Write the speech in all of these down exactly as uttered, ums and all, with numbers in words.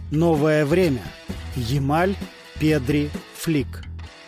Новое время. Ямаль, Педри, Флик.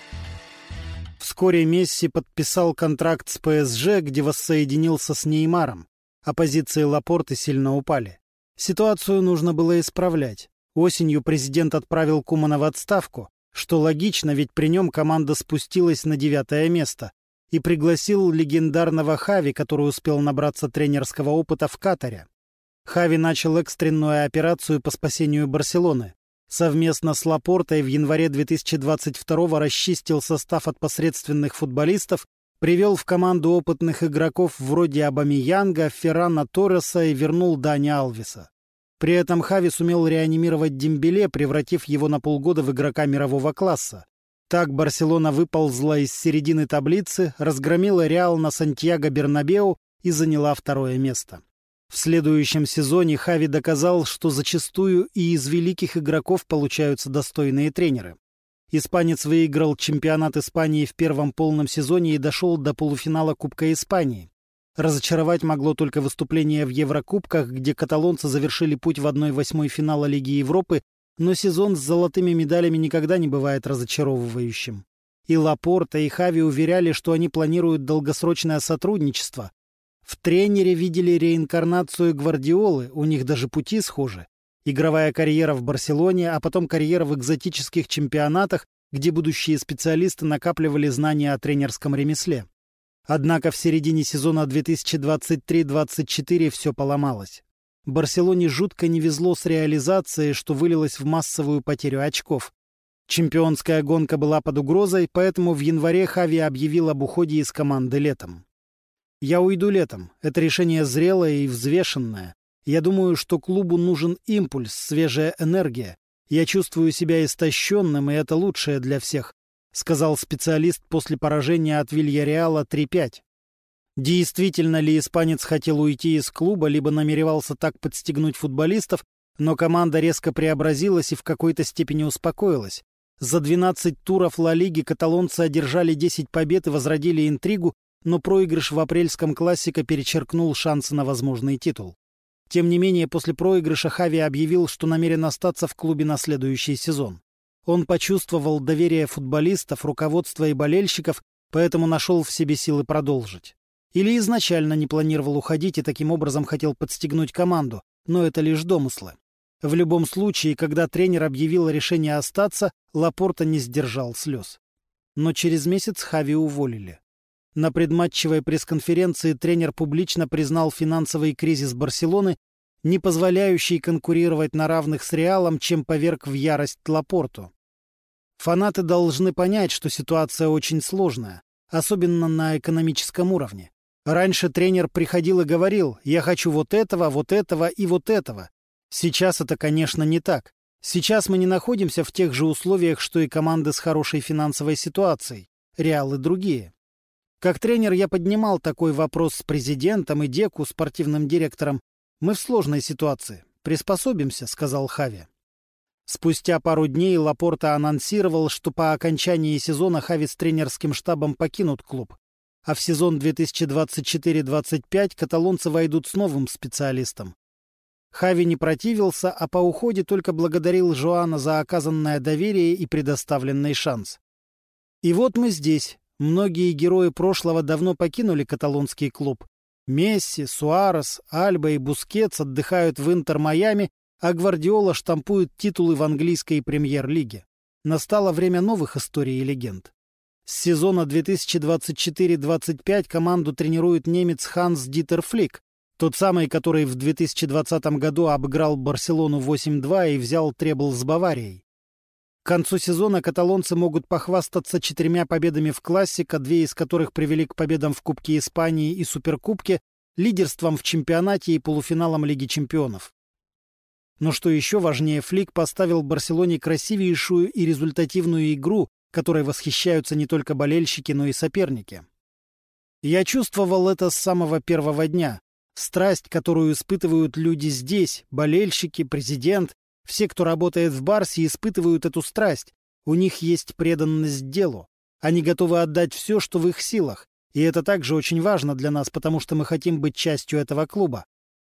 Вскоре Месси подписал контракт с ПСЖ, где воссоединился с Неймаром, а позиции Лапорты сильно упали. Ситуацию нужно было исправлять. Осенью президент отправил Кумана в отставку, что логично, ведь при нем команда спустилась на девятое место, и пригласил легендарного Хави, который успел набраться тренерского опыта в Катаре. Хави начал экстренную операцию по спасению Барселоны. Совместно с Лапортой в январе две тысячи двадцать второго расчистил состав от посредственных футболистов, привел в команду опытных игроков вроде Абамеянга, Феррана Торреса и вернул Дани Алвеса. При этом Хави сумел реанимировать Дембеле, превратив его на полгода в игрока мирового класса. Так Барселона выползла из середины таблицы, разгромила Реал на Сантьяго-Бернабеу и заняла второе место. В следующем сезоне Хави доказал, что зачастую и из великих игроков получаются достойные тренеры. Испанец выиграл чемпионат Испании в первом полном сезоне и дошел до полуфинала Кубка Испании. Разочаровать могло только выступление в Еврокубках, где каталонцы завершили путь в одной восьмой финала Лиги Европы, но сезон с золотыми медалями никогда не бывает разочаровывающим. И Лапорта, и Хави уверяли, что они планируют долгосрочное сотрудничество. В тренере видели реинкарнацию Гвардиолы, у них даже пути схожи. Игровая карьера в Барселоне, а потом карьера в экзотических чемпионатах, где будущие специалисты накапливали знания о тренерском ремесле. Однако в середине сезона две тысячи двадцать три двадцать четыре все поломалось. Барселоне жутко не везло с реализацией, что вылилось в массовую потерю очков. Чемпионская гонка была под угрозой, поэтому в январе Хави объявил об уходе из команды летом. «Я уйду летом. Это решение зрелое и взвешенное. Я думаю, что клубу нужен импульс, свежая энергия. Я чувствую себя истощенным, и это лучшее для всех», — сказал специалист после поражения от Вильяреала три пять. Действительно ли испанец хотел уйти из клуба, либо намеревался так подстегнуть футболистов, но команда резко преобразилась и в какой-то степени успокоилась. За двенадцать туров Ла Лиги каталонцы одержали десять побед и возродили интригу, но проигрыш в апрельском классико перечеркнул шансы на возможный титул. Тем не менее, после проигрыша Хави объявил, что намерен остаться в клубе на следующий сезон. Он почувствовал доверие футболистов, руководства и болельщиков, поэтому нашел в себе силы продолжить. Или изначально не планировал уходить и таким образом хотел подстегнуть команду, но это лишь домыслы. В любом случае, когда тренер объявил решение остаться, Лапорта не сдержал слез. Но через месяц Хави уволили. На предматчевой пресс-конференции тренер публично признал финансовый кризис Барселоны, не позволяющий конкурировать на равных с Реалом, чем поверг в ярость Лапорту. Фанаты должны понять, что ситуация очень сложная, особенно на экономическом уровне. Раньше тренер приходил и говорил: «Я хочу вот этого, вот этого и вот этого». Сейчас это, конечно, не так. Сейчас мы не находимся в тех же условиях, что и команды с хорошей финансовой ситуацией, Реал и другие. Как тренер я поднимал такой вопрос с президентом и Деку, спортивным директором. «Мы в сложной ситуации. Приспособимся», — сказал Хави. Спустя пару дней Лапорта анонсировал, что по окончании сезона Хави с тренерским штабом покинут клуб, а в сезон две тысячи двадцать четыре двадцать пять каталонцы войдут с новым специалистом. Хави не противился, а по уходе только благодарил Жоана за оказанное доверие и предоставленный шанс. И вот мы здесь. Многие герои прошлого давно покинули каталонский клуб. Месси, Суарес, Альба и Бускетс отдыхают в Интер-Майами, а Гвардиола штампует титулы в английской премьер-лиге. Настало время новых историй и легенд. С сезона две тысячи двадцать четыре двадцать пять команду тренирует немец Ханс-Дитер Флик, тот самый, который в две тысячи двадцатом году обыграл Барселону восемь два и взял требл с Баварией. К концу сезона каталонцы могут похвастаться четырьмя победами в классико, две из которых привели к победам в Кубке Испании и Суперкубке, лидерством в чемпионате и полуфиналом Лиги чемпионов. Но что еще важнее, Флик поставил Барселоне красивейшую и результативную игру, которой восхищаются не только болельщики, но и соперники. Я чувствовал это с самого первого дня. Страсть, которую испытывают люди здесь, болельщики, президент, все, кто работает в Барсе, испытывают эту страсть. У них есть преданность делу. Они готовы отдать все, что в их силах. И это также очень важно для нас, потому что мы хотим быть частью этого клуба.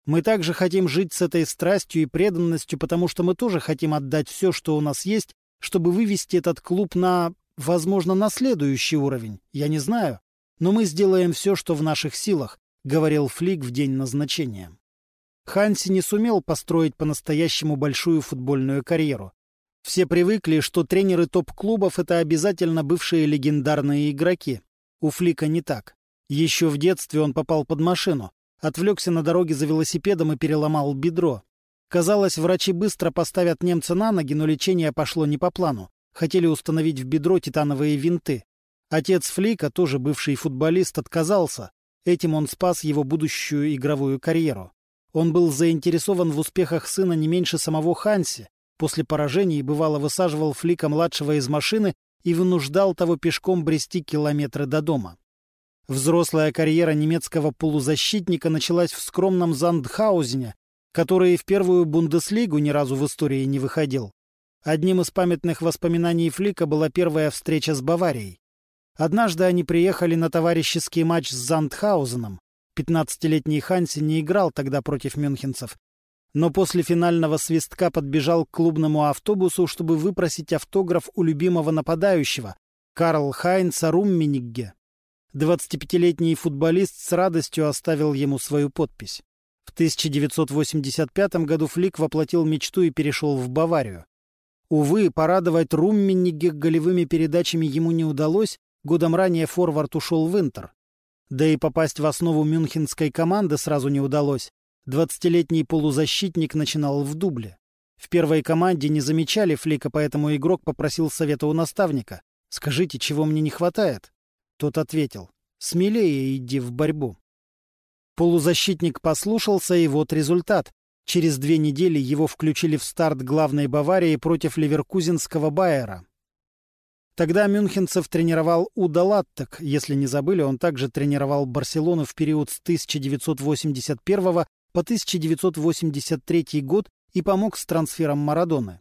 Мы также хотим жить с этой страстью и преданностью, потому что мы тоже хотим отдать все, что у нас есть, чтобы вывести этот клуб на, возможно, на следующий уровень. Я не знаю. Но мы сделаем все, что в наших силах», — говорил Флик в день назначения. Ханси не сумел построить по-настоящему большую футбольную карьеру. Все привыкли, что тренеры топ-клубов — это обязательно бывшие легендарные игроки. У Флика не так. Еще в детстве он попал под машину, отвлекся на дороге за велосипедом и переломал бедро. Казалось, врачи быстро поставят немца на ноги, но лечение пошло не по плану. Хотели установить в бедро титановые винты. Отец Флика, тоже бывший футболист, отказался. Этим он спас его будущую игровую карьеру. Он был заинтересован в успехах сына не меньше самого Ханси. После поражений бывало высаживал Флика-младшего из машины и вынуждал того пешком брести километры до дома. Взрослая карьера немецкого полузащитника началась в скромном Зандхаузене, который в первую Бундеслигу ни разу в истории не выходил. Одним из памятных воспоминаний Флика была первая встреча с Баварией. Однажды они приехали на товарищеский матч с Зандхаузеном. пятнадцатилетний Ханси не играл тогда против мюнхенцев, но после финального свистка подбежал к клубному автобусу, чтобы выпросить автограф у любимого нападающего Карл-Хайнца Румменигге. двадцатипятилетний футболист с радостью оставил ему свою подпись. В тысяча девятьсот восемьдесят пятом году Флик воплотил мечту и перешел в Баварию. Увы, порадовать Румменигге голевыми передачами ему не удалось, годом ранее форвард ушел в Интер. Да и попасть в основу мюнхенской команды сразу не удалось. Двадцатилетний полузащитник начинал в дубле. В первой команде не замечали Флика, поэтому игрок попросил совета у наставника. «Скажите, чего мне не хватает?» Тот ответил: «Смелее иди в борьбу». Полузащитник послушался, и вот результат. Через две недели его включили в старт главной Баварии против ливеркузенского Байера. Тогда мюнхенцев тренировал Удо Латтек. Если не забыли, он также тренировал Барселону в период с тысяча девятьсот восемьдесят первого по тысяча девятьсот восемьдесят третий год и помог с трансфером Марадоны.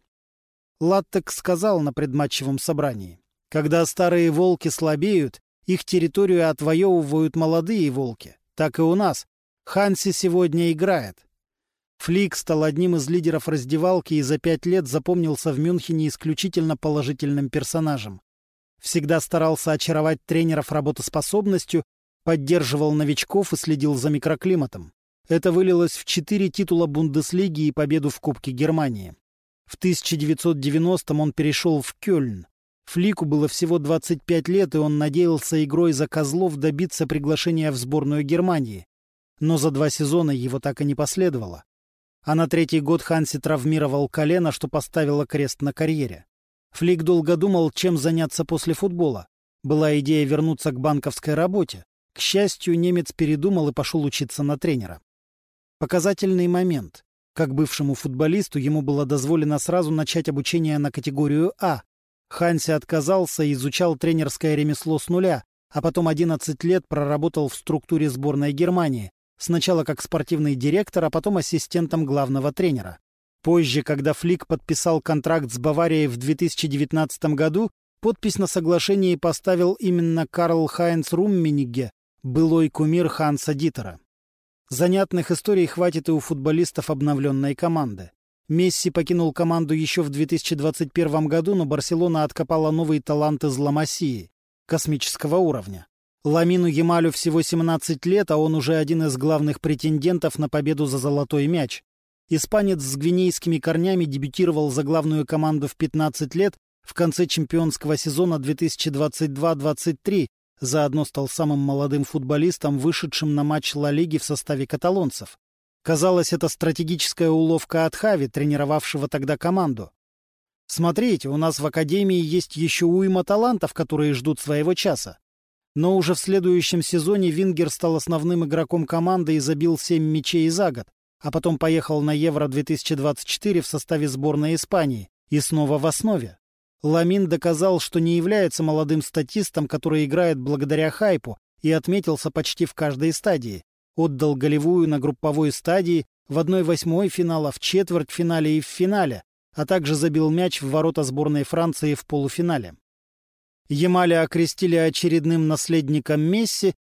Латтек сказал на предматчевом собрании: «Когда старые волки слабеют, их территорию отвоевывают молодые волки. Так и у нас. Ханси сегодня играет». Флик стал одним из лидеров раздевалки и за пять лет запомнился в Мюнхене исключительно положительным персонажем. Всегда старался очаровать тренеров работоспособностью, поддерживал новичков и следил за микроклиматом. Это вылилось в четыре титула Бундеслиги и победу в Кубке Германии. В тысяча девятьсот девяностом он перешел в Кёльн. Флику было всего двадцать пять лет, и он надеялся игрой за козлов добиться приглашения в сборную Германии. Но за два сезона его так и не последовало. А на третий год Ханси травмировал колено, что поставило крест на карьере. Флик долго думал, чем заняться после футбола. Была идея вернуться к банковской работе. К счастью, немец передумал и пошел учиться на тренера. Показательный момент. Как бывшему футболисту ему было дозволено сразу начать обучение на категорию А. Ханси отказался и изучал тренерское ремесло с нуля, а потом одиннадцать лет проработал в структуре сборной Германии, сначала как спортивный директор, а потом ассистентом главного тренера. Позже, когда Флик подписал контракт с Баварией в две тысячи девятнадцатом году, подпись на соглашении поставил именно Карл-Хайнц Румменигге, былой кумир Ханса Дитера. Занятных историй хватит и у футболистов обновленной команды. Месси покинул команду еще в две тысячи двадцать первом году, но Барселона откопала новый талант из Ла Масии, космического уровня. Ламину Ямалю всего семнадцать лет, а он уже один из главных претендентов на победу за золотой мяч. Испанец с гвинейскими корнями дебютировал за главную команду в пятнадцать лет в конце чемпионского сезона две тысячи двадцать два двадцать три, заодно стал самым молодым футболистом, вышедшим на матч Ла Лиги в составе каталонцев. Казалось, это стратегическая уловка от Хави, тренировавшего тогда команду. Смотрите, у нас в академии есть еще уйма талантов, которые ждут своего часа. Но уже в следующем сезоне Вингер стал основным игроком команды и забил семь мячей за год, а потом поехал на Евро две тысячи двадцать четыре в составе сборной Испании и снова в основе. Ламин доказал, что не является молодым статистом, который играет благодаря хайпу, и отметился почти в каждой стадии. Отдал голевую на групповой стадии, в одной восьмой финала, в четвертьфинале и в финале, а также забил мяч в ворота сборной Франции в полуфинале. Ямаля окрестили очередным наследником Месси,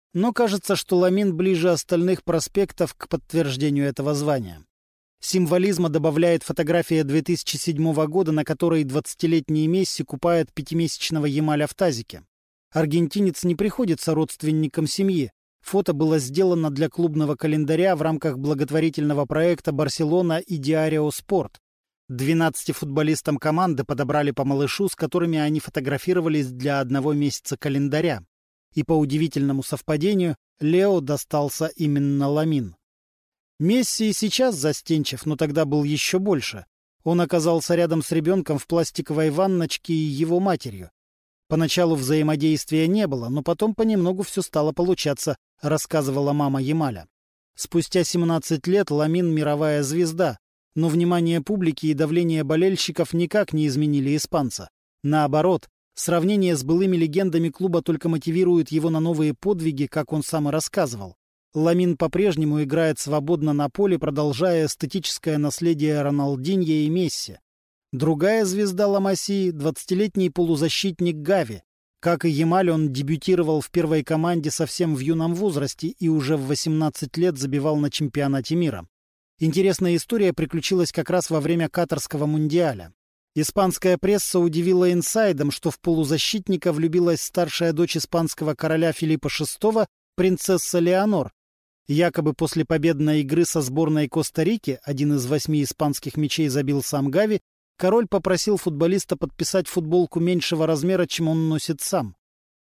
Но кажется, что Ламин ближе остальных проспектов к подтверждению этого звания. Символизма добавляет фотография две тысячи седьмого года, на которой двадцатилетний Месси купает пятимесячного Ямаля в тазике. Аргентинец не приходится родственникам семьи. Фото было сделано для клубного календаря в рамках благотворительного проекта «Барселона и Диарио Спорт». двенадцати футболистам команды подобрали по малышу, с которыми они фотографировались для одного месяца календаря. И по удивительному совпадению Лео достался именно Ламин. Месси и сейчас застенчив, но тогда был еще больше. Он оказался рядом с ребенком в пластиковой ванночке и его матерью. Поначалу взаимодействия не было, но потом понемногу все стало получаться, рассказывала мама Ямаля. Спустя семнадцать лет Ламин — мировая звезда, но внимание публики и давление болельщиков никак не изменили испанца. Наоборот, сравнение с былыми легендами клуба только мотивирует его на новые подвиги, как он сам и рассказывал. Ламин по-прежнему играет свободно на поле, продолжая эстетическое наследие Роналдиньо и Месси. Другая звезда Ла Масии — двадцатилетний полузащитник Гави. Как и Ямаль, он дебютировал в первой команде совсем в юном возрасте и уже в восемнадцать лет забивал на чемпионате мира. Интересная история приключилась как раз во время Катарского мундиаля. Испанская пресса удивила инсайдом, что в полузащитника влюбилась старшая дочь испанского короля Филиппа шестого, принцесса Леонор. Якобы после победной игры со сборной Коста-Рики, один из восьми испанских мячей забил сам Гави, король попросил футболиста подписать футболку меньшего размера, чем он носит сам.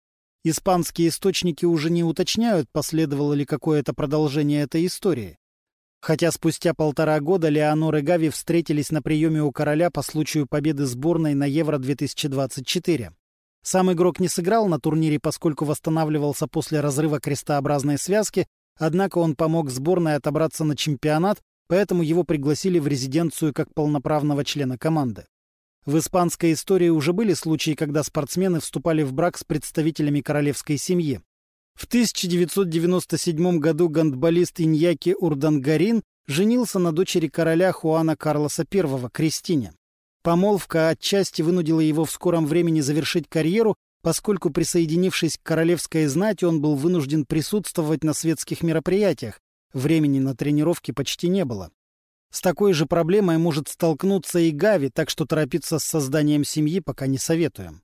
Испанские источники уже не уточняют, последовало ли какое-то продолжение этой истории. Хотя спустя полтора года Леонор и Гави встретились на приеме у короля по случаю победы сборной на Евро две тысячи двадцать четыре. Сам игрок не сыграл на турнире, поскольку восстанавливался после разрыва крестообразной связки, однако он помог сборной отобраться на чемпионат, поэтому его пригласили в резиденцию как полноправного члена команды. В испанской истории уже были случаи, когда спортсмены вступали в брак с представителями королевской семьи. В тысяча девятьсот девяносто седьмом году гандболист Иньяки Урдангарин женился на дочери короля Хуана Карлоса Первого, Кристине. Помолвка отчасти вынудила его в скором времени завершить карьеру, поскольку, присоединившись к королевской знати, он был вынужден присутствовать на светских мероприятиях. Времени на тренировки почти не было. С такой же проблемой может столкнуться и Гави, так что торопиться с созданием семьи пока не советуем.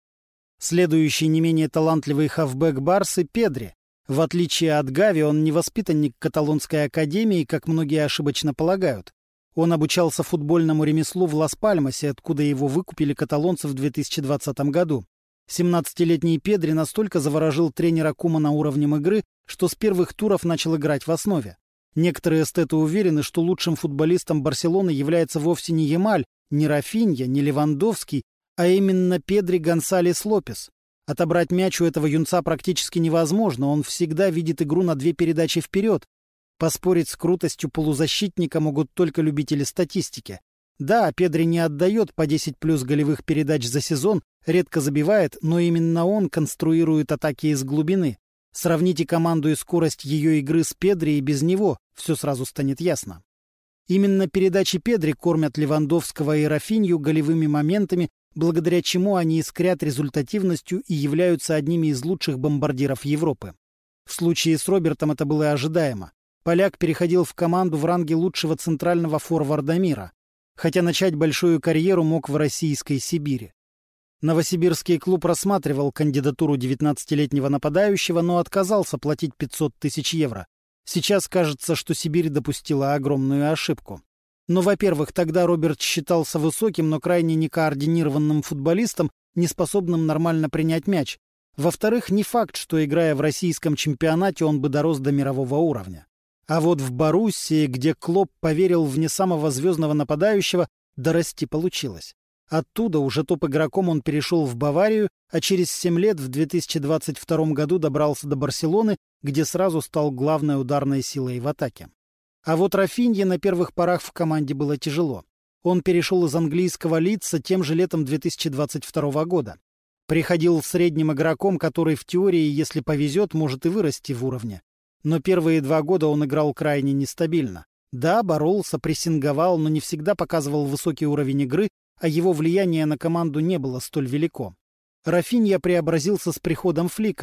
Следующий не менее талантливый хавбэк Барсы — Педри. В отличие от Гави, он не воспитанник каталонской академии, как многие ошибочно полагают. Он обучался футбольному ремеслу в Лас-Пальмасе, откуда его выкупили каталонцы в две тысячи двадцатом году. семнадцатилетний Педри настолько заворожил тренера Кумана уровнем игры, что с первых туров начал играть в основе. Некоторые эстеты уверены, что лучшим футболистом Барселоны является вовсе не Ямаль, не Рафинья, не Левандовский, а именно Педри Гонсалес Лопес. Отобрать мяч у этого юнца практически невозможно, он всегда видит игру на две передачи вперед. Поспорить с крутостью полузащитника могут только любители статистики. Да, Педри не отдает по десять плюс голевых передач за сезон, редко забивает, но именно он конструирует атаки из глубины. Сравните команду и скорость ее игры с Педри, и без него все сразу станет ясно. Именно передачи Педри кормят Левандовского и Рафинью голевыми моментами, благодаря чему они искрят результативностью и являются одними из лучших бомбардиров Европы. В случае с Робертом это было ожидаемо. Поляк переходил в команду в ранге лучшего центрального форварда мира, хотя начать большую карьеру мог в российской Сибири. Новосибирский клуб рассматривал кандидатуру девятнадцатилетнего нападающего, но отказался платить пятьсот тысяч евро. Сейчас кажется, что Сибирь допустила огромную ошибку. Но, во-первых, тогда Роберт считался высоким, но крайне некоординированным футболистом, неспособным нормально принять мяч. Во-вторых, не факт, что, играя в российском чемпионате, он бы дорос до мирового уровня. А вот в Боруссии, где Клоп поверил в не самого звездного нападающего, дорасти получилось. Оттуда уже топ-игроком он перешел в Баварию, а через семь лет в две тысячи двадцать втором году добрался до Барселоны, где сразу стал главной ударной силой в атаке. А вот Рафинье на первых порах в команде было тяжело. Он перешел из английского Лидса тем же летом две тысячи двадцать второго года. Приходил средним игроком, который в теории, если повезет, может и вырасти в уровне. Но первые два года он играл крайне нестабильно. Да, боролся, прессинговал, но не всегда показывал высокий уровень игры, а его влияние на команду не было столь велико. Рафинья преобразился с приходом Флика.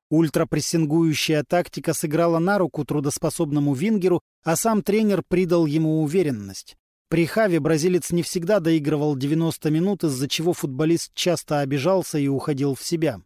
Ультрапрессингующая тактика сыграла на руку трудоспособному вингеру, а сам тренер придал ему уверенность. При Хаве бразилец не всегда доигрывал девяносто минут, из-за чего футболист часто обижался и уходил в себя.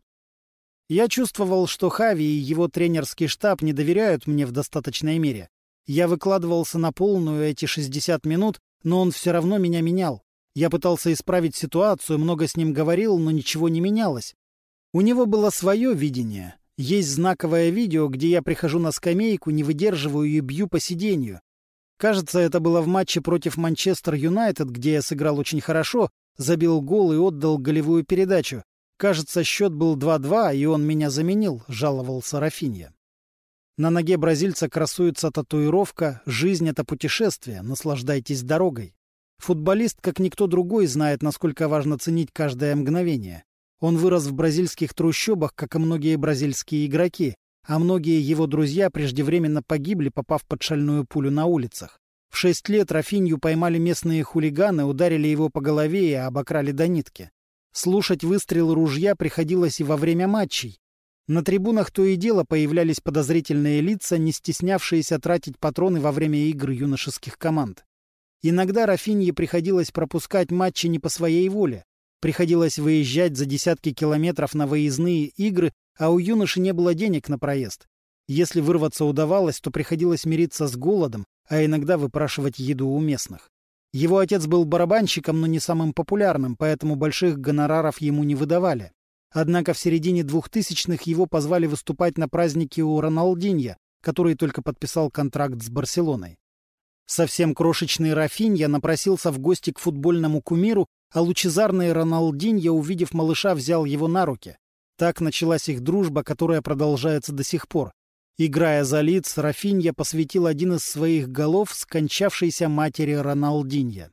Я чувствовал, что Хави и его тренерский штаб не доверяют мне в достаточной мере. Я выкладывался на полную эти шестьдесят минут, но он все равно меня менял. Я пытался исправить ситуацию, много с ним говорил, но ничего не менялось. У него было свое видение. Есть знаковое видео, где я прихожу на скамейку, не выдерживаю и бью по сиденью. Кажется, это было в матче против Манчестер Юнайтед, где я сыграл очень хорошо, забил гол и отдал голевую передачу. Кажется, счет был два-два, и он меня заменил, жаловался Рафинья. На ноге бразильца красуется татуировка «Жизнь — это путешествие, наслаждайтесь дорогой». Футболист, как никто другой, знает, насколько важно ценить каждое мгновение. Он вырос в бразильских трущобах, как и многие бразильские игроки, а многие его друзья преждевременно погибли, попав под шальную пулю на улицах. В шесть лет Рафинью поймали местные хулиганы, ударили его по голове и обокрали до нитки. Слушать выстрелы ружья приходилось и во время матчей. На трибунах то и дело появлялись подозрительные лица, не стеснявшиеся тратить патроны во время игр юношеских команд. Иногда Рафинье приходилось пропускать матчи не по своей воле. Приходилось выезжать за десятки километров на выездные игры, а у юноши не было денег на проезд. Если вырваться удавалось, то приходилось мириться с голодом, а иногда выпрашивать еду у местных. Его отец был барабанщиком, но не самым популярным, поэтому больших гонораров ему не выдавали. Однако в середине двухтысячных его позвали выступать на празднике у Роналдиньо, который только подписал контракт с Барселоной. Совсем крошечный Рафинья напросился в гости к футбольному кумиру, а лучезарный Роналдиньо, увидев малыша, взял его на руки. Так началась их дружба, которая продолжается до сих пор. Играя за Лидс, Рафинья посвятил один из своих голов скончавшейся матери Роналдиньо.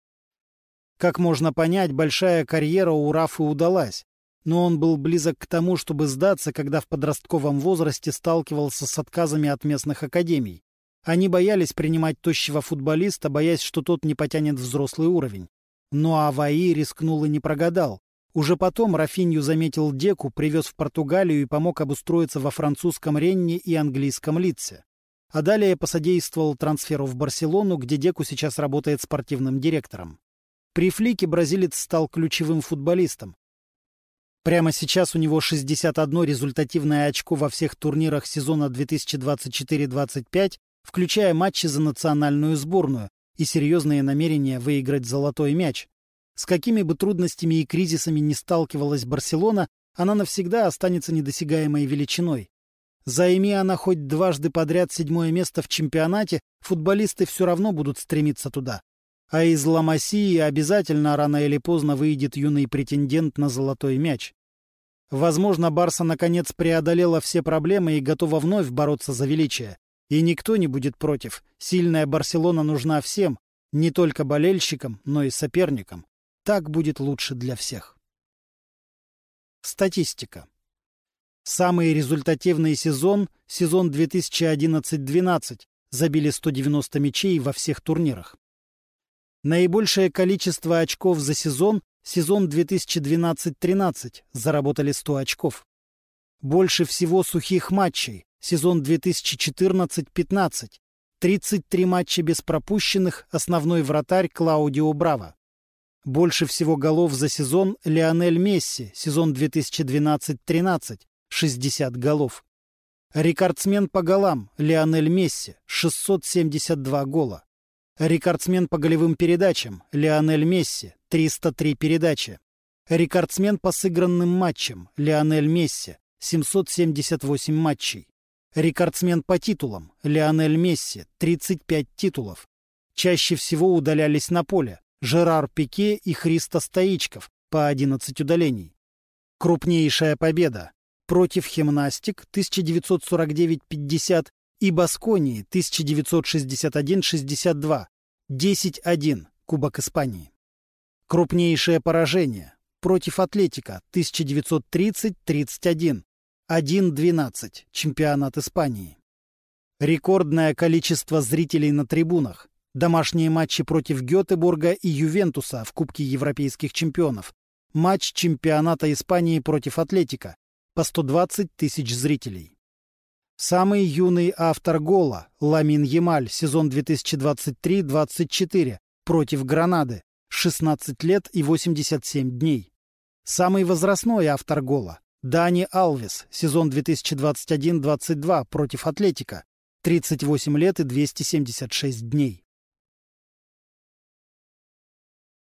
Как можно понять, большая карьера у Рафы удалась. Но он был близок к тому, чтобы сдаться, когда в подростковом возрасте сталкивался с отказами от местных академий. Они боялись принимать тощего футболиста, боясь, что тот не потянет взрослый уровень. Но Аваи рискнул и не прогадал. Уже потом Рафинью заметил Деку, привез в Португалию и помог обустроиться во французском Ренне и английском Лидсе. А далее посодействовал трансферу в Барселону, где Деку сейчас работает спортивным директором. При Флике бразилец стал ключевым футболистом. Прямо сейчас у него шестьдесят одно результативное очко во всех турнирах сезона две тысячи двадцать четыре — двадцать пять, включая матчи за национальную сборную и серьезные намерения выиграть золотой мяч. С какими бы трудностями и кризисами ни сталкивалась Барселона, она навсегда останется недосягаемой величиной. Займи она хоть дважды подряд седьмое место в чемпионате, футболисты все равно будут стремиться туда. А из Ла Масии обязательно рано или поздно выйдет юный претендент на золотой мяч. Возможно, Барса наконец преодолела все проблемы и готова вновь бороться за величие. И никто не будет против. Сильная Барселона нужна всем, не только болельщикам, но и соперникам. Так будет лучше для всех. Статистика. Самый результативный сезон – сезон две тысячи одиннадцать — двенадцать. Забили сто девяносто мячей во всех турнирах. Наибольшее количество очков за сезон – сезон две тысячи двенадцать — тринадцать. Заработали сто очков. Больше всего сухих матчей – сезон две тысячи четырнадцать — пятнадцать. тридцать три матча без пропущенных, основной вратарь Клаудио Браво. Больше всего голов за сезон Лионель Месси, сезон две тысячи двенадцать — тринадцать, шестьдесят голов. Рекордсмен по голам Лионель Месси, шестьсот семьдесят два гола. Рекордсмен по голевым передачам Лионель Месси, триста три передачи. Рекордсмен по сыгранным матчам Лионель Месси, семьсот семьдесят восемь матчей. Рекордсмен по титулам Лионель Месси, тридцать пять титулов. Чаще всего удалялись на поле Жерар Пике и Христо Стоичков по одиннадцать удалений. Крупнейшая победа против Химнастик тысяча девятьсот сорок девять — пятьдесят и Басконии тысяча девятьсот шестьдесят один — шестьдесят два, десять один, Кубок Испании. Крупнейшее поражение против Атлетико тысяча девятьсот тридцать — тридцать один, один двенадцать, Чемпионат Испании. Рекордное количество зрителей на трибунах. Домашние матчи против Гетеборга и Ювентуса в Кубке Европейских чемпионов. Матч чемпионата Испании против Атлетико. по сто двадцать тысяч зрителей. Самый юный автор гола – Ламин Ямаль, сезон две тысячи двадцать три — двадцать четыре, против Гранады, шестнадцать лет и восемьдесят семь дней. Самый возрастной автор гола – Дани Алвес, сезон две тысячи двадцать один — двадцать два, против Атлетико, тридцать восемь лет и двести семьдесят шесть дней.